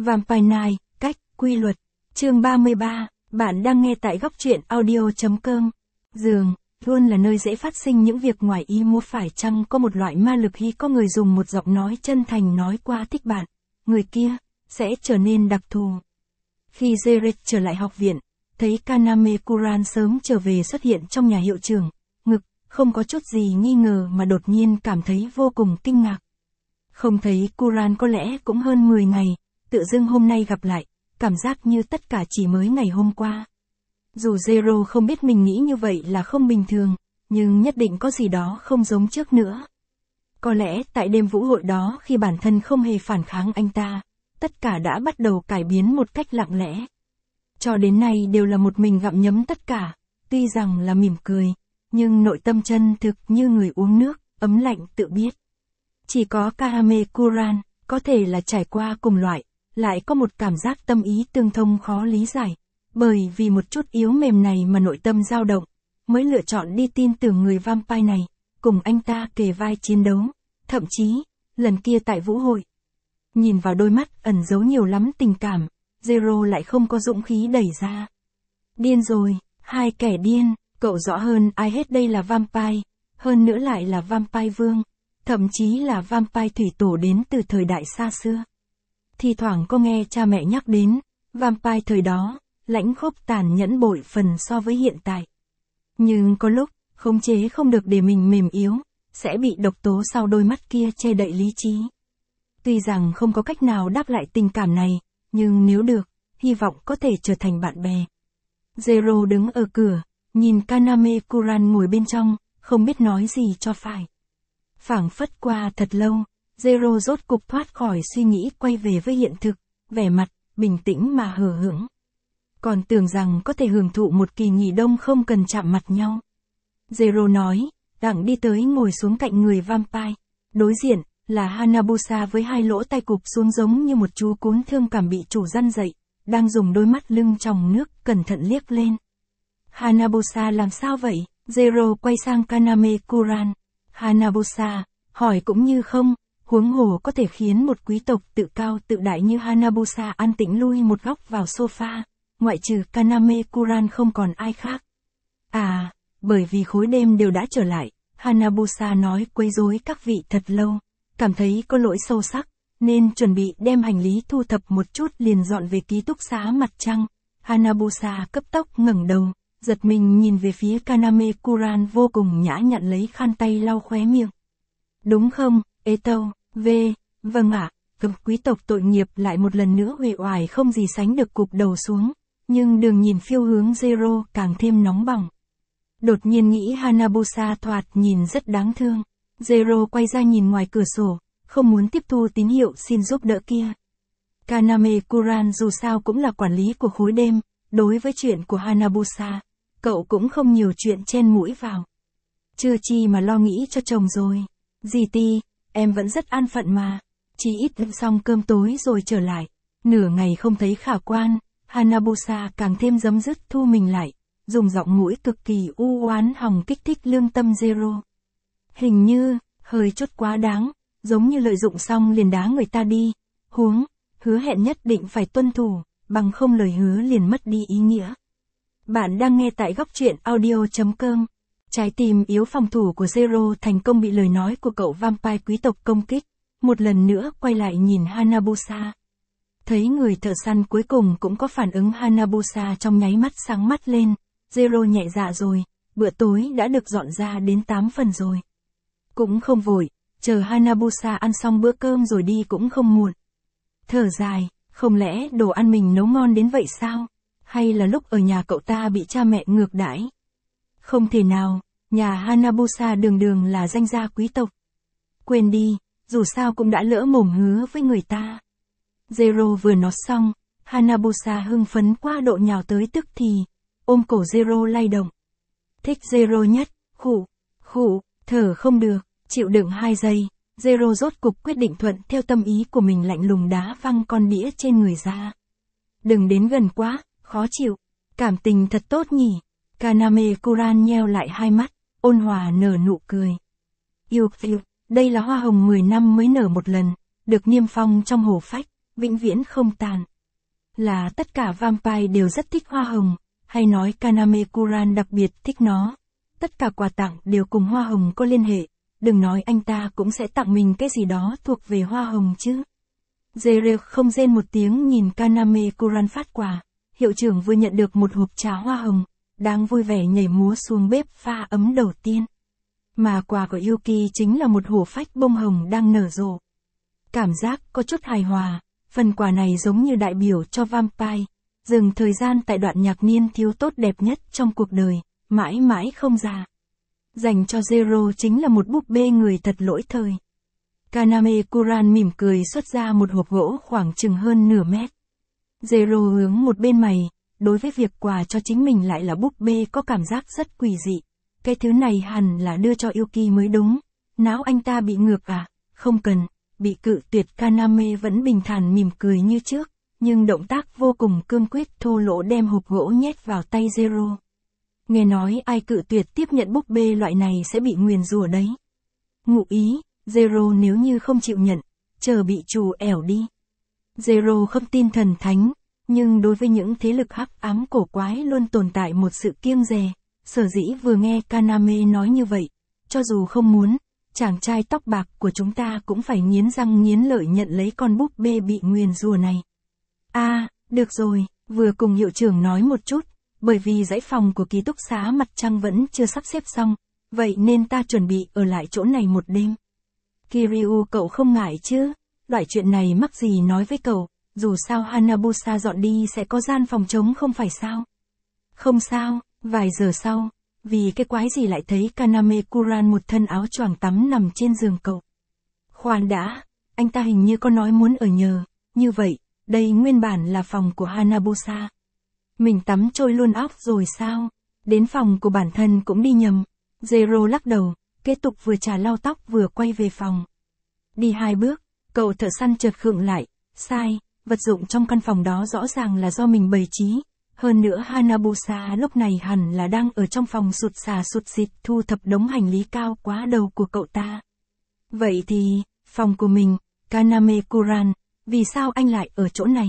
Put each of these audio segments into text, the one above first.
Vampire Night, cách, quy luật. Chương 33, bạn đang nghe tại góc truyện audio.com. Giường, luôn là nơi dễ phát sinh những việc ngoài ý muốn, phải chăng có một loại ma lực khi có người dùng một giọng nói chân thành nói qua thích bạn, người kia sẽ trở nên đặc thù. Khi Jared trở lại học viện, thấy Kaname Kuran sớm trở về xuất hiện trong nhà hiệu trưởng, ngực, không có chút gì nghi ngờ mà đột nhiên cảm thấy vô cùng kinh ngạc. Không thấy Kuran có lẽ cũng hơn 10 ngày, tự dưng hôm nay gặp lại, cảm giác như tất cả chỉ mới ngày hôm qua. Dù Zero không biết mình nghĩ như vậy là không bình thường, nhưng nhất định có gì đó không giống trước nữa. Có lẽ tại đêm vũ hội đó khi bản thân không hề phản kháng anh ta, tất cả đã bắt đầu cải biến một cách lặng lẽ. Cho đến nay đều là một mình gặm nhấm tất cả, tuy rằng là mỉm cười, nhưng nội tâm chân thực như người uống nước, ấm lạnh tự biết. Chỉ có Kaname Kuran, có thể là trải qua cùng loại, lại có một cảm giác tâm ý tương thông khó lý giải. Bởi vì một chút yếu mềm này mà nội tâm dao động, mới lựa chọn đi tin tưởng người vampire này, cùng anh ta kề vai chiến đấu. Thậm chí, lần kia tại vũ hội, nhìn vào đôi mắt ẩn giấu nhiều lắm tình cảm, Zero lại không có dũng khí đẩy ra. Điên rồi, hai kẻ điên, cậu rõ hơn ai hết đây là vampire, hơn nữa lại là vampire vương, thậm chí là vampire thủy tổ đến từ thời đại xa xưa. Thì thoảng có nghe cha mẹ nhắc đến, vampire thời đó, lãnh khốc tàn nhẫn bội phần so với hiện tại. Nhưng có lúc, khống chế không được để mình mềm yếu, sẽ bị độc tố sau đôi mắt kia che đậy lý trí. Tuy rằng không có cách nào đáp lại tình cảm này, nhưng nếu được, hy vọng có thể trở thành bạn bè. Zero đứng ở cửa, nhìn Kaname Kuran ngồi bên trong, không biết nói gì cho phải. Phảng phất qua thật lâu, Zero rốt cục thoát khỏi suy nghĩ quay về với hiện thực, vẻ mặt, bình tĩnh mà hờ hững. Còn tưởng rằng có thể hưởng thụ một kỳ nghỉ đông không cần chạm mặt nhau. Zero nói, đặng đi tới ngồi xuống cạnh người vampire. Đối diện, là Hanabusa với hai lỗ tai cụp xuống giống như một chú cún thương cảm bị chủ răn dậy, đang dùng đôi mắt lưng tròng nước cẩn thận liếc lên. Hanabusa làm sao vậy? Zero quay sang Kaname Kuran. Hanabusa, hỏi cũng như không, huống hồ có thể khiến một quý tộc tự cao tự đại như Hanabusa an tĩnh lui một góc vào sofa, ngoại trừ Kaname Kuran không còn ai khác. À, bởi vì khối đêm đều đã trở lại, Hanabusa nói quấy rối các vị thật lâu, cảm thấy có lỗi sâu sắc, nên chuẩn bị đem hành lý thu thập một chút liền dọn về ký túc xá mặt trăng. Hanabusa cấp tốc ngẩng đầu, giật mình nhìn về phía Kaname Kuran vô cùng nhã nhặn lấy khăn tay lau khóe miệng. Đúng không, Eto, vâng ạ, quý tộc tội nghiệp lại một lần nữa uể oải không gì sánh được cụp đầu xuống, nhưng đường nhìn phiêu hướng Zero càng thêm nóng bỏng. Đột nhiên nghĩ Hanabusa thoạt nhìn rất đáng thương. Zero quay ra nhìn ngoài cửa sổ, không muốn tiếp thu tín hiệu xin giúp đỡ kia. Kaname Kuran dù sao cũng là quản lý của khối đêm, đối với chuyện của Hanabusa, cậu cũng không nhiều chuyện chen mũi vào. Chưa chi mà lo nghĩ cho chồng rồi. GT, em vẫn rất an phận mà. Chỉ ít xong cơm tối rồi trở lại. Nửa ngày không thấy khả quan, Hanabusa càng thêm giấm dứt thu mình lại, dùng giọng mũi cực kỳ u oán hòng kích thích lương tâm Zero. Hình như, hơi chút quá đáng, giống như lợi dụng xong liền đá người ta đi, hứa hẹn nhất định phải tuân thủ, bằng không lời hứa liền mất đi ý nghĩa. Bạn đang nghe tại góc truyện audio.com. Trái tim yếu phòng thủ của Zero thành công bị lời nói của cậu vampire quý tộc công kích, một lần nữa quay lại nhìn Hanabusa. Thấy người thợ săn cuối cùng cũng có phản ứng, Hanabusa trong nháy mắt sáng mắt lên. Zero nhẹ dạ rồi, bữa tối đã được dọn ra đến 8 phần rồi. Cũng không vội, chờ Hanabusa ăn xong bữa cơm rồi đi cũng không muộn. Thở dài, không lẽ đồ ăn mình nấu ngon đến vậy sao? Hay là lúc ở nhà cậu ta bị cha mẹ ngược đãi? Không thể nào, nhà Hanabusa đường đường là danh gia quý tộc. Quên đi, dù sao cũng đã lỡ mồm hứa với người ta. Zero vừa nói xong, Hanabusa hưng phấn quá độ nhào tới tức thì, ôm cổ Zero lay động. Thích Zero nhất, khụ, thở không được, chịu đựng 2 giây, Zero rốt cục quyết định thuận theo tâm ý của mình, lạnh lùng đá văng con đĩa trên người ra. Đừng đến gần quá, khó chịu, cảm tình thật tốt nhỉ. Kaname Kuran nheo lại hai mắt, ôn hòa nở nụ cười. Yêu, đây là hoa hồng 10 năm mới nở một lần, được niêm phong trong hồ phách, vĩnh viễn không tàn. Là tất cả vampire đều rất thích hoa hồng, hay nói Kaname Kuran đặc biệt thích nó. Tất cả quà tặng đều cùng hoa hồng có liên hệ, đừng nói anh ta cũng sẽ tặng mình cái gì đó thuộc về hoa hồng chứ. Zero không rên một tiếng nhìn Kaname Kuran phát quà, hiệu trưởng vừa nhận được một hộp trà hoa hồng, đang vui vẻ nhảy múa xuống bếp pha ấm đầu tiên. Mà quà của Yuki chính là một hổ phách bông hồng đang nở rộ. Cảm giác có chút hài hòa, phần quà này giống như đại biểu cho vampire, dừng thời gian tại đoạn nhạc niên thiếu tốt đẹp nhất trong cuộc đời, mãi mãi không già. Dành cho Zero chính là một búp bê người thật lỗi thời. Kaname Kuran mỉm cười xuất ra một hộp gỗ khoảng chừng hơn nửa mét. Zero hướng một bên mày, đối với việc quà cho chính mình lại là búp bê có cảm giác rất quỷ dị. Cái thứ này hẳn là đưa cho Yuki mới đúng. Não anh ta bị ngược à? Không cần, bị cự tuyệt. Kaname vẫn bình thản mỉm cười như trước, nhưng động tác vô cùng cương quyết thô lỗ đem hộp gỗ nhét vào tay Zero. Nghe nói ai cự tuyệt tiếp nhận búp bê loại này sẽ bị nguyền rủa đấy. Ngụ ý, Zero nếu như không chịu nhận, chờ bị trù ẻo đi. Zero không tin thần thánh, nhưng đối với những thế lực hắc ám cổ quái luôn tồn tại một sự kiêng dè. Sở dĩ vừa nghe Kaname nói như vậy, cho dù không muốn, chàng trai tóc bạc của chúng ta cũng phải nghiến răng nghiến lợi nhận lấy con búp bê bị nguyền rủa này. Được rồi, vừa cùng hiệu trưởng nói một chút, bởi vì dãy phòng của ký túc xá mặt trăng vẫn chưa sắp xếp xong, vậy nên ta chuẩn bị ở lại chỗ này một đêm. Kiryu cậu không ngại chứ, loại chuyện này mắc gì nói với cậu, dù sao Hanabusa dọn đi sẽ có gian phòng trống không phải sao. Không sao. Vài giờ sau, vì cái quái gì lại thấy Kaname Kuran một thân áo choàng tắm nằm trên giường cậu. Khoan đã, anh ta hình như có nói muốn ở nhờ, như vậy, đây nguyên bản là phòng của Hanabusa. Mình tắm trôi luôn óc rồi sao? Đến phòng của bản thân cũng đi nhầm. Zero lắc đầu, kết tục vừa trà lau tóc vừa quay về phòng. Đi 2 bước, cậu thợ săn chợt khựng lại, sai, vật dụng trong căn phòng đó rõ ràng là do mình bày trí. Hơn nữa Hanabusa lúc này hẳn là đang ở trong phòng sụt sà sụt xịt thu thập đống hành lý cao quá đầu của cậu ta. Vậy thì, phòng của mình, Kaname Kuran, vì sao anh lại ở chỗ này?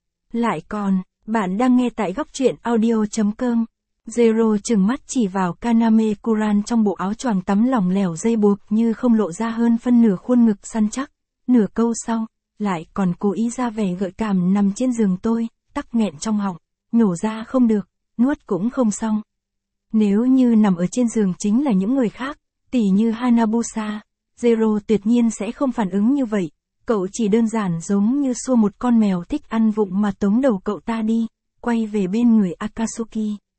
Lại còn, bạn đang nghe tại góc truyện audio.com. Zero trừng mắt chỉ vào Kaname Kuran trong bộ áo choàng tắm lỏng lẻo dây buộc như không lộ ra hơn phân nửa khuôn ngực săn chắc. Nửa câu sau, lại còn cố ý ra vẻ gợi cảm nằm trên giường tôi, tắc nghẹn trong họng. Nhổ ra không được, nuốt cũng không xong. Nếu như nằm ở trên giường chính là những người khác, tỉ như Hanabusa, Zero tuyệt nhiên sẽ không phản ứng như vậy. Cậu chỉ đơn giản giống như xua một con mèo thích ăn vụng mà tống đầu cậu ta đi, quay về bên người Akatsuki.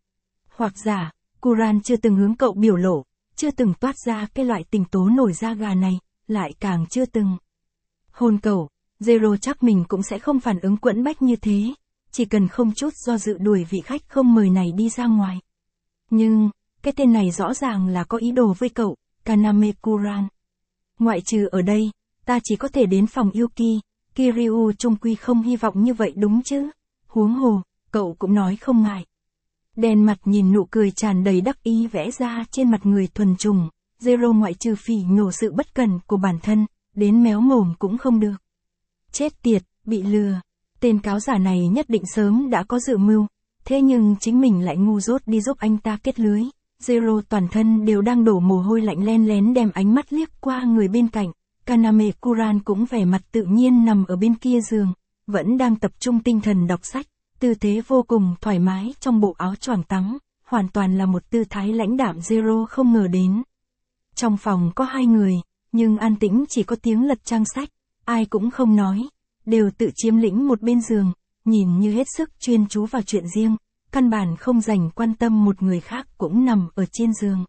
Hoặc giả, Kuran chưa từng hướng cậu biểu lộ, chưa từng toát ra cái loại tình tố nổi da gà này, lại càng chưa từng hôn cậu. Zero chắc mình cũng sẽ không phản ứng quẫn bách như thế. Chỉ cần không chút do dự đuổi vị khách không mời này đi ra ngoài. Nhưng, cái tên này rõ ràng là có ý đồ với cậu, Kaname Kuran. Ngoại trừ ở đây, ta chỉ có thể đến phòng Yuki, Kiryu chung quy không hy vọng như vậy đúng chứ. Huống hồ, cậu cũng nói không ngại. Đen mặt nhìn nụ cười tràn đầy đắc ý vẽ ra trên mặt người thuần trùng, Zero ngoại trừ phỉ nhổ sự bất cẩn của bản thân, đến méo mồm cũng không được. Chết tiệt, bị lừa. Tên cáo giả này nhất định sớm đã có dự mưu, thế nhưng chính mình lại ngu dốt đi giúp anh ta kết lưới. Zero toàn thân đều đang đổ mồ hôi lạnh len lén đem ánh mắt liếc qua người bên cạnh. Kaname Kuran cũng vẻ mặt tự nhiên nằm ở bên kia giường, vẫn đang tập trung tinh thần đọc sách, tư thế vô cùng thoải mái trong bộ áo choàng tắm, hoàn toàn là một tư thái lãnh đạm Zero không ngờ đến. Trong phòng có 2 người, nhưng an tĩnh chỉ có tiếng lật trang sách, ai cũng không nói. Đều tự chiếm lĩnh một bên giường, nhìn như hết sức chuyên chú vào chuyện riêng, căn bản không dành quan tâm một người khác cũng nằm ở trên giường.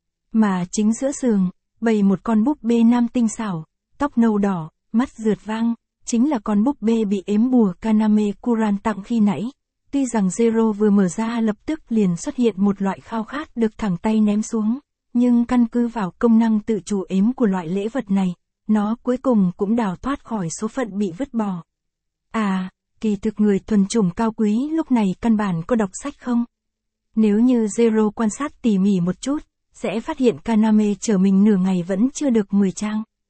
Mà chính giữa giường, bày một con búp bê nam tinh xảo, tóc nâu đỏ, mắt rượt vang, chính là con búp bê bị ếm bùa Kaname Kuran tặng khi nãy. Tuy rằng Zero vừa mở ra lập tức liền xuất hiện một loại khao khát được thẳng tay ném xuống, nhưng căn cứ vào công năng tự chủ ếm của loại lễ vật này, nó cuối cùng cũng đào thoát khỏi số phận bị vứt bỏ. Kỳ thực người thuần chủng cao quý lúc này căn bản có đọc sách không? Nếu như Zero quan sát tỉ mỉ một chút, sẽ phát hiện Kaname chờ mình nửa ngày vẫn chưa được 10 trang.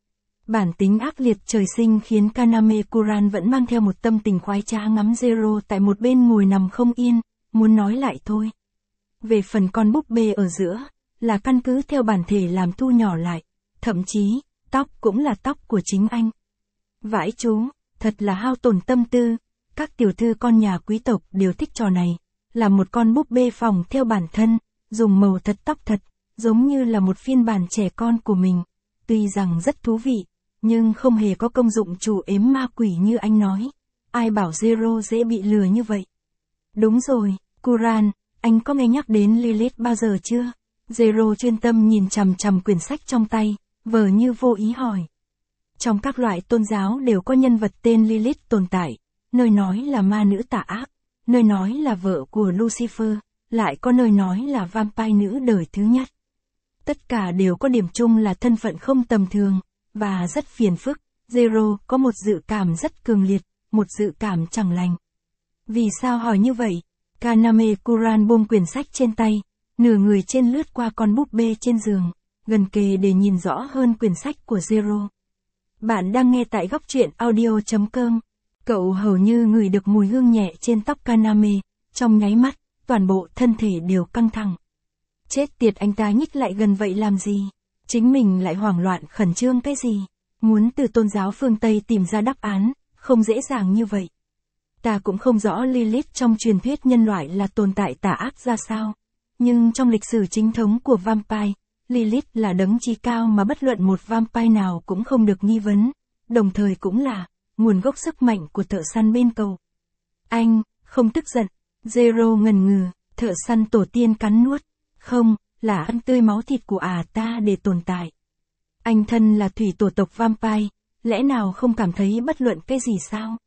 Bản tính ác liệt trời sinh khiến Kaname Kuran vẫn mang theo một tâm tình khoái trá ngắm Zero tại một bên ngồi nằm không yên, muốn nói lại thôi. Về phần con búp bê ở giữa, là căn cứ theo bản thể làm thu nhỏ lại, thậm chí, tóc cũng là tóc của chính anh. Vãi chú, thật là hao tổn tâm tư, các tiểu thư con nhà quý tộc đều thích trò này, là một con búp bê phòng theo bản thân, dùng màu thật tóc thật, giống như là một phiên bản trẻ con của mình, tuy rằng rất thú vị, nhưng không hề có công dụng trù ếm ma quỷ như anh nói. Ai bảo Zero dễ bị lừa như vậy? Đúng rồi, Kuran, anh có nghe nhắc đến Lilith bao giờ chưa? Zero chuyên tâm nhìn chằm chằm quyển sách trong tay, vờ như vô ý hỏi. Trong các loại tôn giáo đều có nhân vật tên Lilith tồn tại, nơi nói là ma nữ tà ác, nơi nói là vợ của Lucifer, lại có nơi nói là vampire nữ đời thứ nhất. Tất cả đều có điểm chung là thân phận không tầm thường, và rất phiền phức. Zero có một dự cảm rất cường liệt, một dự cảm chẳng lành. Vì sao hỏi như vậy? Kaname Kuran buông quyển sách trên tay, nửa người trên lướt qua con búp bê trên giường, gần kề để nhìn rõ hơn quyển sách của Zero. Bạn đang nghe tại góc truyện audio.com. Cậu hầu như ngửi được mùi hương nhẹ trên tóc Kaname, trong nháy mắt, toàn bộ thân thể đều căng thẳng. Chết tiệt, anh ta nhích lại gần vậy làm gì? Chính mình lại hoảng loạn khẩn trương cái gì? Muốn từ tôn giáo phương Tây tìm ra đáp án, không dễ dàng như vậy. Ta cũng không rõ Lilith trong truyền thuyết nhân loại là tồn tại tà ác ra sao. Nhưng trong lịch sử chính thống của vampire, Lilith là đấng chí cao mà bất luận một vampire nào cũng không được nghi vấn, đồng thời cũng là nguồn gốc sức mạnh của thợ săn bên cầu. Anh, không tức giận. Zero ngần ngừ, thợ săn tổ tiên cắn nuốt. Không, là ăn tươi máu thịt của ta để tồn tại. Anh thân là thủy tổ tộc vampire, lẽ nào không cảm thấy bất luận cái gì sao?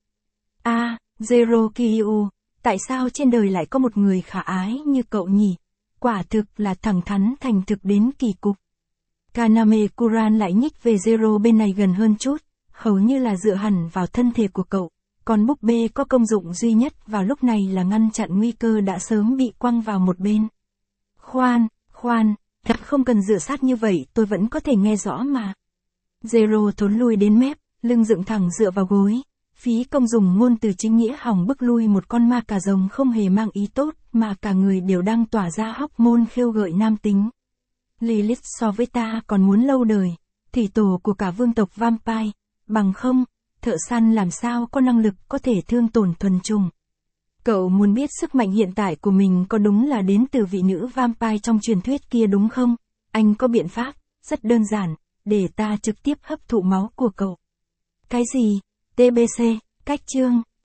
Zero Kiryu, tại sao trên đời lại có một người khả ái như cậu nhỉ? Quả thực là thẳng thắn thành thực đến kỳ cục. Kaname Kuran lại nhích về Zero bên này gần hơn chút, hầu như là dựa hẳn vào thân thể của cậu. Con búp bê có công dụng duy nhất vào lúc này là ngăn chặn nguy cơ đã sớm bị quăng vào một bên. Khoan, thật không cần dựa sát như vậy, tôi vẫn có thể nghe rõ mà. Zero thốn lui đến mép, lưng dựng thẳng dựa vào gối. Phí công dùng ngôn từ chính nghĩa hỏng bức lui một con ma cà rồng không hề mang ý tốt, mà cả người đều đang tỏa ra hormone khiêu gợi nam tính. Lilith so với ta còn muốn lâu đời, thủy tổ của cả vương tộc vampire, bằng không, thợ săn làm sao có năng lực có thể thương tổn thuần chủng. Cậu muốn biết sức mạnh hiện tại của mình có đúng là đến từ vị nữ vampire trong truyền thuyết kia đúng không? Anh có biện pháp, rất đơn giản, để ta trực tiếp hấp thụ máu của cậu. Cái gì? TBC, cách chương.